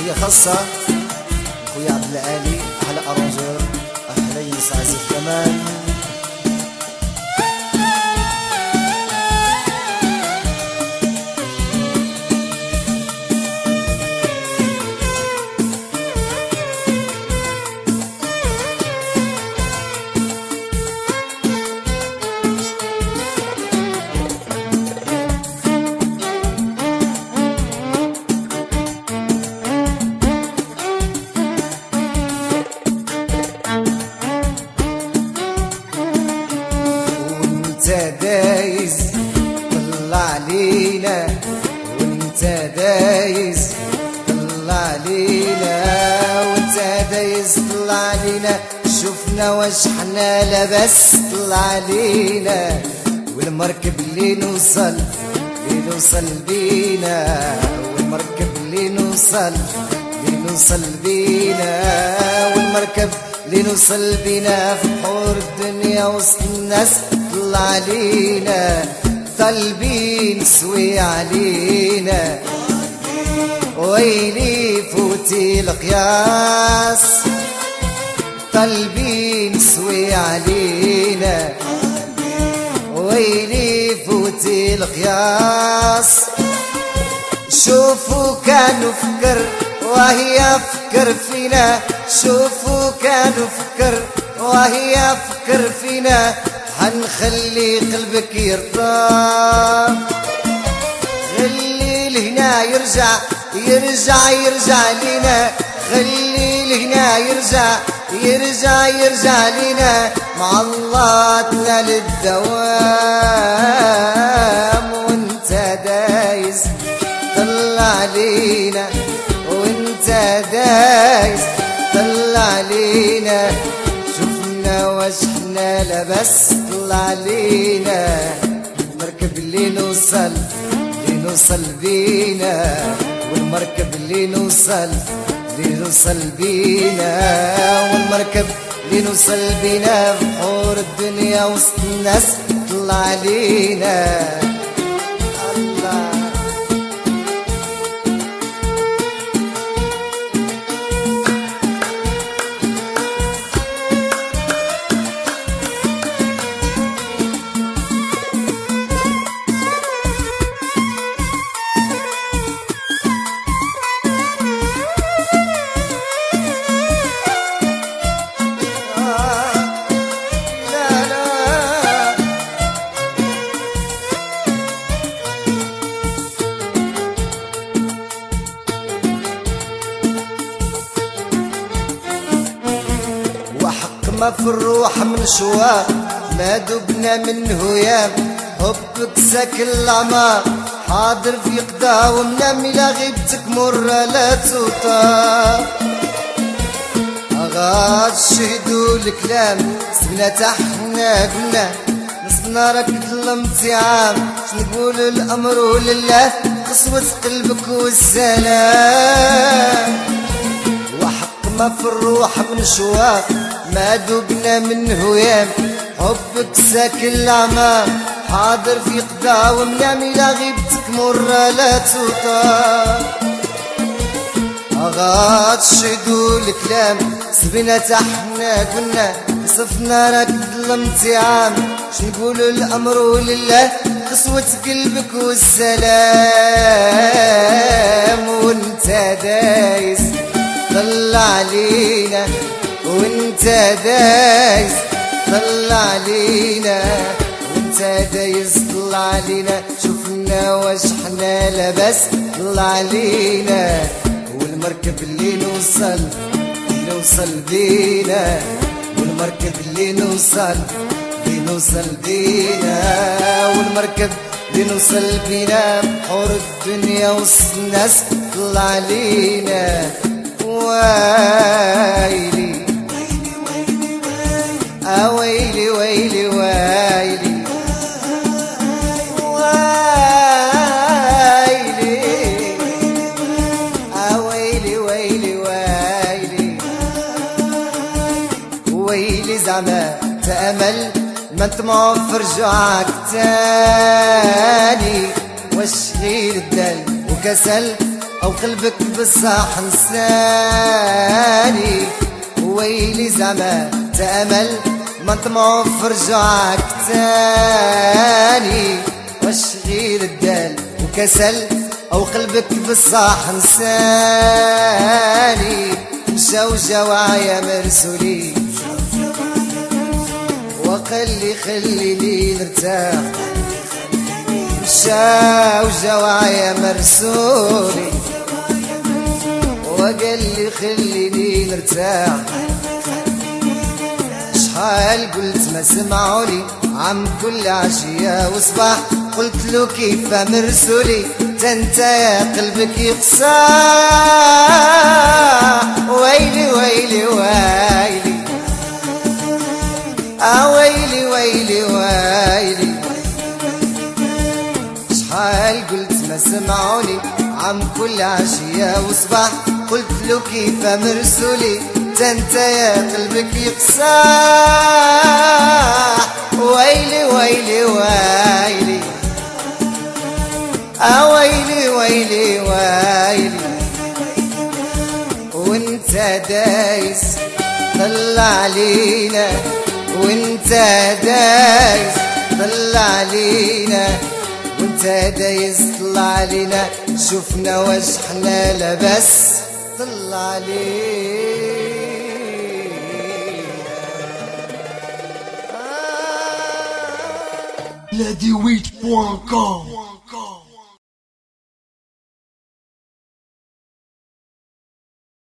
تحية خاصة خويا عبد العالي، أحلى أرونجور، أحلى يونس عزيز كمان. دايز طلع علينا، وانت دايز طلع علينا، وانت دايز طلع علينا، شفنا واش حنا لاباس طلع علينا، والمركب اللي نوصل بينا، والمركب اللي نوصل بينا، والمركب اللي نوصل بينا في بحور الدنيا وسط الناس طلع علينا، طالبين سوي علينا، ويلي فوتي القياس، طالبين سوي علينا، ويلي فوتي القياس. شوفوا كانوا فكر وهي فكر فينا، شوفوا كانوا فكر وهي فكر فينا، حنخلي قلبك يرضى، خلي لهنا يرجع لينا، خلي لهنا يرجع لينا، مع الله تنال الدوام، وانت دايز طلع علينا، وانت دايز طلع علينا، شفنا واش حنا لاباس طلع علينا، المركب اللي نوصل بينا، والمركب اللي نوصل بينا، والمركب اللي نوصل بينا في بحور الدنيا وسط الناس طلع علينا. الله ما في الروح من شواق، ما دبنا منه يام، حبك ساكن الأعماق، حاضر في قدا ومنام، إلى غيبتك مرة لا تطاق، غاد شهدوا الكلام، سبنا تحنا قلنا، نصبنا راك الامتعام، شنقول الأمر لله، قسوة قلبك والسلام، وحق ما في الروح من شواق، ما دبنا منه يام، حبك ساكن الأعماق، حاضر في قدا ومنام، إلى غيبتك مرة لا تطاق، غاد شهدوا الكلام، سبنا تحنا قلنا، صفنا راكد الامتعام، شنقول الأمر لله، قسوة قلبك والسلام، وانت دايز طلع علينا، وانت دايز طلع علينا، وانت دايز طلع علينا، شفنا واش حنا لاباس طلع علينا، والمركب اللي نوصل بينا، والمركب اللي نوصل بينا، والمركب اللي نوصل بينا، بحور الدنيا وسط الناس طلع علينا، ويلي ويلي ويلي ويلي ويلي ويلي ويلي زعما تأمل ما نطمع في رجعك تاني، واش غير الدل وكسل او قلبك بصح نساني. ويلي زعما تأمل ما طمعوا في رجعك تاني. واش غير الدال وكسل او قلبك بصح نساني. مشاو جوايا مرسولي وقال لي خليني نرتاح. مشاو جوايا مرسولي وقال لي خليني نرتاح. شحال قلت ما سمعولي عم كل عشية وصباح قلت له كيف مرسولي تنت يا قلبك يقصاح. ويلي ويلي ويلي ويلي ويلي ويلي. شحال قلت ما سمعوني عم كل عشية وصباح قلت له كيف مرسولي تنت يا قلبك يقصاح. ويلي ويلي ويلي ويلي ويلي ويلي. وانت دايس طلع علينا وانت دايس طلع علينا وانت دايس طلع علينا. شوفنا واش حنا لاباس طلع علينا. Lady Wheat.com